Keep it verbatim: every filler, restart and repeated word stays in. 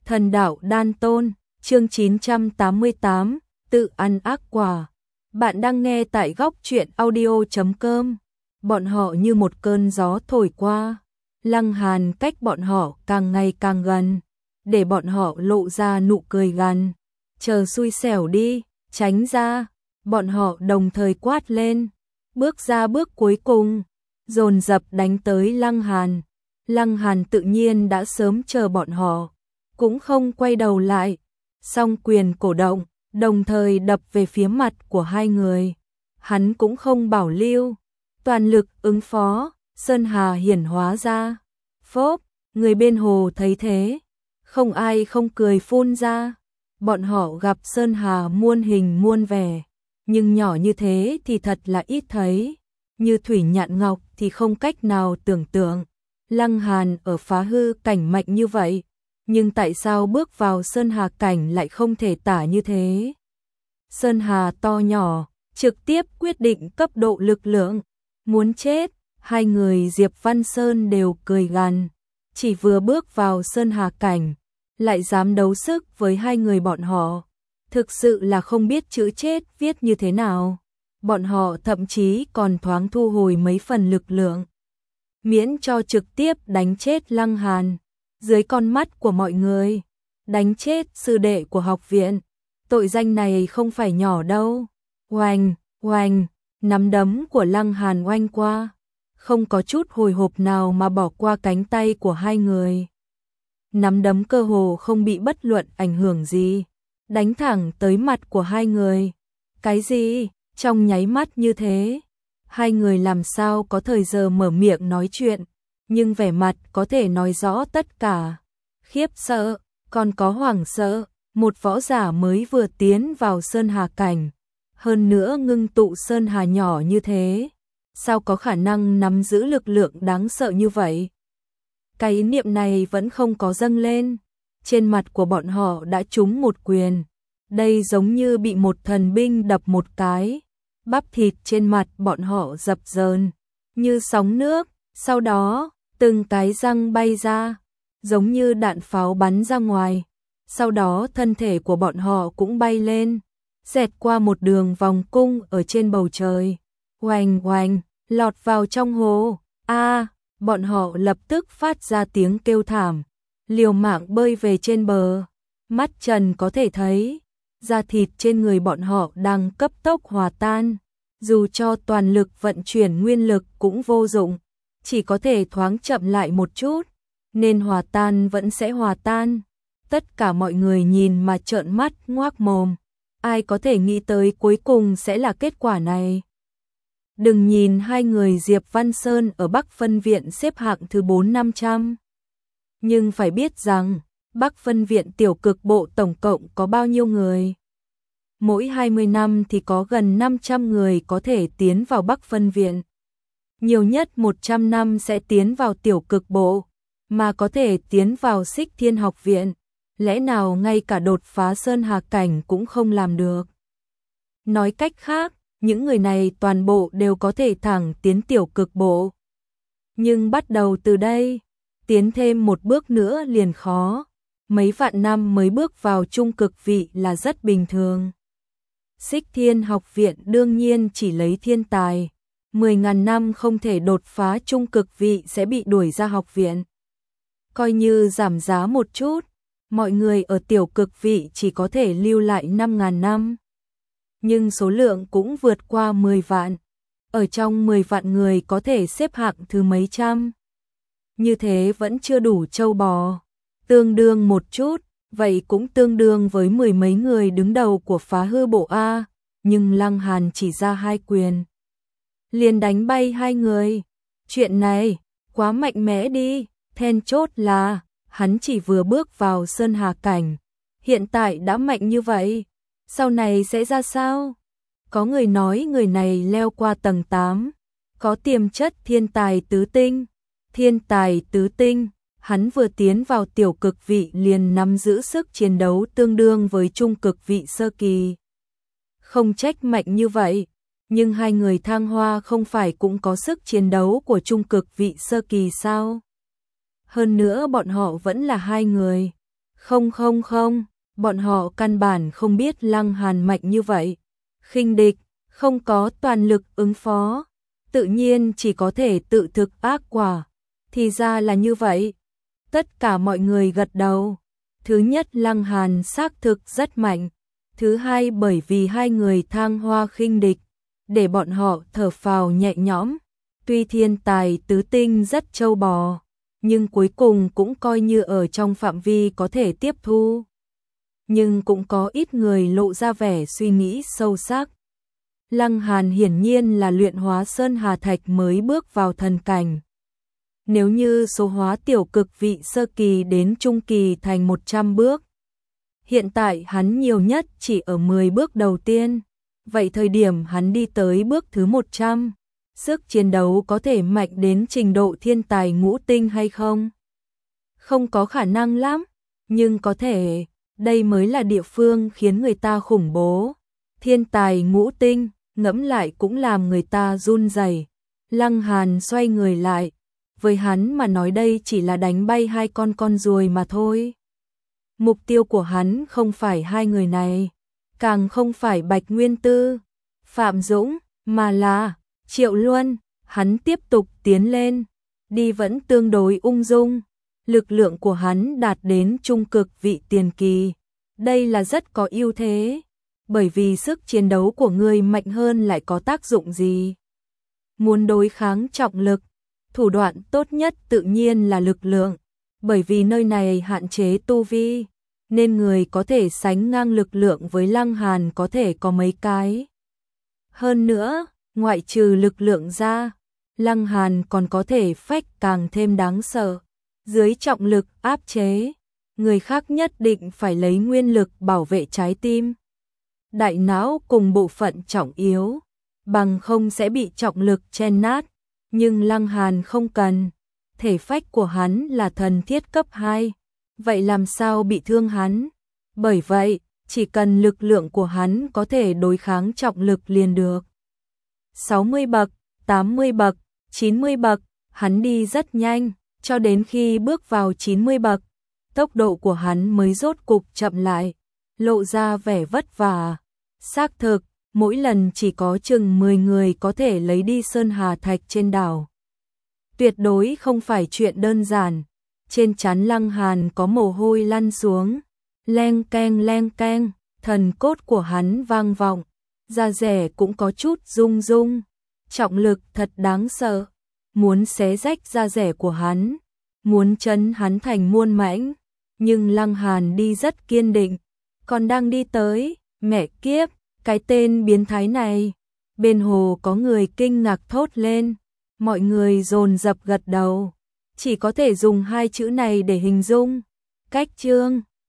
Thần đạo đan tôn, chương chín trăm tám mươi tám, tự ăn ác quả. Bạn đang nghe tại góc truyện audio chấm com. Bọn họ như một cơn gió thổi qua. Lăng Hàn cách bọn họ càng ngày càng gần, để bọn họ lộ ra nụ cười gằn. Chờ xui xẻo đi, tránh ra. Bọn họ đồng thời quát lên, bước ra bước cuối cùng, dồn dập đánh tới Lăng Hàn. Lăng Hàn tự nhiên đã sớm chờ bọn họ, cũng không quay đầu lại, song quyền cổ động, đồng thời đập về phía mặt của hai người. Hắn cũng không bảo lưu, toàn lực ứng phó, Sơn Hà hiển hóa ra. Phốp, người bên hồ thấy thế, không ai không cười phun ra. Bọn họ gặp Sơn Hà muôn hình muôn vẻ, nhưng nhỏ như thế thì thật là ít thấy. Như thủy nhạn ngọc thì không cách nào tưởng tượng. Lăng Hàn ở phá hư cảnh mạnh như vậy, nhưng tại sao bước vào Sơn Hà cảnh lại không thể tả như thế? Sơn Hà to nhỏ, trực tiếp quyết định cấp độ lực lượng. Muốn chết, hai người Diệp Văn Sơn đều cười gằn. Chỉ vừa bước vào Sơn Hà cảnh, lại dám đấu sức với hai người bọn họ. Thực sự là không biết chữ chết viết như thế nào. Bọn họ thậm chí còn thoáng thu hồi mấy phần lực lượng, miễn cho trực tiếp đánh chết Lăng Hàn. Dưới con mắt của mọi người, đánh chết sư đệ của học viện, tội danh này không phải nhỏ đâu. Oanh, oanh, nắm đấm của Lăng Hàn oanh qua, không có chút hồi hộp nào mà bỏ qua cánh tay của hai người. Nắm đấm cơ hồ không bị bất luận ảnh hưởng gì, đánh thẳng tới mặt của hai người. Cái gì? Trong nháy mắt như thế, hai người làm sao có thời giờ mở miệng nói chuyện, nhưng vẻ mặt có thể nói rõ tất cả. Khiếp sợ, còn có hoảng sợ, một võ giả mới vừa tiến vào Sơn Hà cảnh, hơn nữa ngưng tụ Sơn Hà nhỏ như thế, sao có khả năng nắm giữ lực lượng đáng sợ như vậy? Cái ý niệm này vẫn không có dâng lên, trên mặt của bọn họ đã trúng một quyền. Đây giống như bị một thần binh đập một cái, bắp thịt trên mặt bọn họ dập dờn như sóng nước, sau đó từng cái răng bay ra, giống như đạn pháo bắn ra ngoài. Sau đó thân thể của bọn họ cũng bay lên, xẹt qua một đường vòng cung ở trên bầu trời, oanh oanh, lọt vào trong hồ. A, bọn họ lập tức phát ra tiếng kêu thảm, liều mạng bơi về trên bờ. Mắt trần có thể thấy, da thịt trên người bọn họ đang cấp tốc hòa tan, dù cho toàn lực vận chuyển nguyên lực cũng vô dụng, chỉ có thể thoáng chậm lại một chút, nên hòa tan vẫn sẽ hòa tan. Tất cả mọi người nhìn mà trợn mắt ngoác mồm, ai có thể nghĩ tới cuối cùng sẽ là kết quả này. Đừng nhìn hai người Diệp Văn Sơn ở Bắc Phân Viện xếp hạng thứ bốn năm trăm, nhưng phải biết rằng Bắc Phân Viện tiểu cực bộ tổng cộng có bao nhiêu người? Mỗi hai mươi năm thì có gần năm trăm người có thể tiến vào Bắc Phân Viện. Nhiều nhất một trăm năm sẽ tiến vào tiểu cực bộ, mà có thể tiến vào Xích Thiên học viện. Lẽ nào ngay cả đột phá Sơn Hà cảnh cũng không làm được? Nói cách khác, những người này toàn bộ đều có thể thẳng tiến tiểu cực bộ. Nhưng bắt đầu từ đây, tiến thêm một bước nữa liền khó. Mấy vạn năm mới bước vào trung cực vị là rất bình thường. Xích Thiên học viện đương nhiên chỉ lấy thiên tài, mười ngàn năm không thể đột phá trung cực vị sẽ bị đuổi ra học viện. Coi như giảm giá một chút, mọi người ở tiểu cực vị chỉ có thể lưu lại năm ngàn năm. Nhưng số lượng cũng vượt qua mười vạn, ở trong mười vạn người có thể xếp hạng thứ mấy trăm. Như thế vẫn chưa đủ trâu bò. Tương đương một chút, vậy cũng tương đương với mười mấy người đứng đầu của phá hư bộ A, nhưng Lăng Hàn chỉ ra hai quyền, liền đánh bay hai người. Chuyện này, quá mạnh mẽ đi, then chốt là, hắn chỉ vừa bước vào Sơn Hà cảnh, hiện tại đã mạnh như vậy, sau này sẽ ra sao? Có người nói người này leo qua tầng tám, có tiềm chất thiên tài tứ tinh, thiên tài tứ tinh. Hắn vừa tiến vào tiểu cực vị liền nắm giữ sức chiến đấu tương đương với trung cực vị sơ kỳ. Không trách mạnh như vậy, nhưng hai người Thang Hoa không phải cũng có sức chiến đấu của trung cực vị sơ kỳ sao? Hơn nữa bọn họ vẫn là hai người, Không không không, bọn họ căn bản không biết Lăng Hàn mạnh như vậy. Khinh địch, không có toàn lực ứng phó, tự nhiên chỉ có thể tự thực ác quả. Thì ra là như vậy. Tất cả mọi người gật đầu. Thứ nhất, Lăng Hàn xác thực rất mạnh. Thứ hai, bởi vì hai người thăng hoa khinh địch, để bọn họ thở phào nhẹ nhõm. Tuy thiên tài tứ tinh rất trâu bò, nhưng cuối cùng cũng coi như ở trong phạm vi có thể tiếp thu. Nhưng cũng có ít người lộ ra vẻ suy nghĩ sâu sắc. Lăng Hàn hiển nhiên là luyện hóa sơn hà thạch mới bước vào thần cảnh. Nếu như số hóa tiểu cực vị sơ kỳ đến trung kỳ thành một trăm bước, hiện tại hắn nhiều nhất chỉ ở mười bước đầu tiên. Vậy thời điểm hắn đi tới bước thứ một trăm, sức chiến đấu có thể mạnh đến trình độ thiên tài ngũ tinh hay không? Không có khả năng lắm, nhưng có thể, đây mới là địa phương khiến người ta khủng bố. Thiên tài ngũ tinh, ngẫm lại cũng làm người ta run rẩy. Lăng Hàn xoay người lại, với hắn mà nói đây chỉ là đánh bay hai con con ruồi mà thôi. Mục tiêu của hắn không phải hai người này, càng không phải Bạch Nguyên Tư, Phạm Dũng, mà là Triệu Luân. Hắn tiếp tục tiến lên, đi vẫn tương đối ung dung. Lực lượng của hắn đạt đến trung cực vị tiền kỳ. Đây là rất có ưu thế, bởi vì sức chiến đấu của người mạnh hơn lại có tác dụng gì? Muốn đối kháng trọng lực, thủ đoạn tốt nhất tự nhiên là lực lượng, bởi vì nơi này hạn chế tu vi, nên người có thể sánh ngang lực lượng với Lăng Hàn có thể có mấy cái. Hơn nữa, ngoại trừ lực lượng ra, Lăng Hàn còn có thể phách càng thêm đáng sợ. Dưới trọng lực áp chế, người khác nhất định phải lấy nguyên lực bảo vệ trái tim, đại não cùng bộ phận trọng yếu, bằng không sẽ bị trọng lực chen nát. Nhưng Lăng Hàn không cần, thể phách của hắn là thần thiết cấp hai, vậy làm sao bị thương hắn? Bởi vậy, chỉ cần lực lượng của hắn có thể đối kháng trọng lực liền được. sáu mươi bậc, tám mươi bậc, chín mươi bậc, hắn đi rất nhanh, cho đến khi bước vào chín mươi bậc, tốc độ của hắn mới rốt cục chậm lại, lộ ra vẻ vất vả. Xác thực, mỗi lần chỉ có chừng mười người có thể lấy đi sơn hà thạch trên đảo. Tuyệt đối không phải chuyện đơn giản. Trên trán Lăng Hàn có mồ hôi lăn xuống, leng keng leng keng, thần cốt của hắn vang vọng, da rẻ cũng có chút rung rung. Trọng lực thật đáng sợ, muốn xé rách da rẻ của hắn, muốn chấn hắn thành muôn mảnh. Nhưng Lăng Hàn đi rất kiên định, còn đang đi tới, mẹ kiếp, cái tên biến thái này. Bên hồ có người kinh ngạc thốt lên, mọi người dồn dập gật đầu, chỉ có thể dùng hai chữ này để hình dung. Cách chương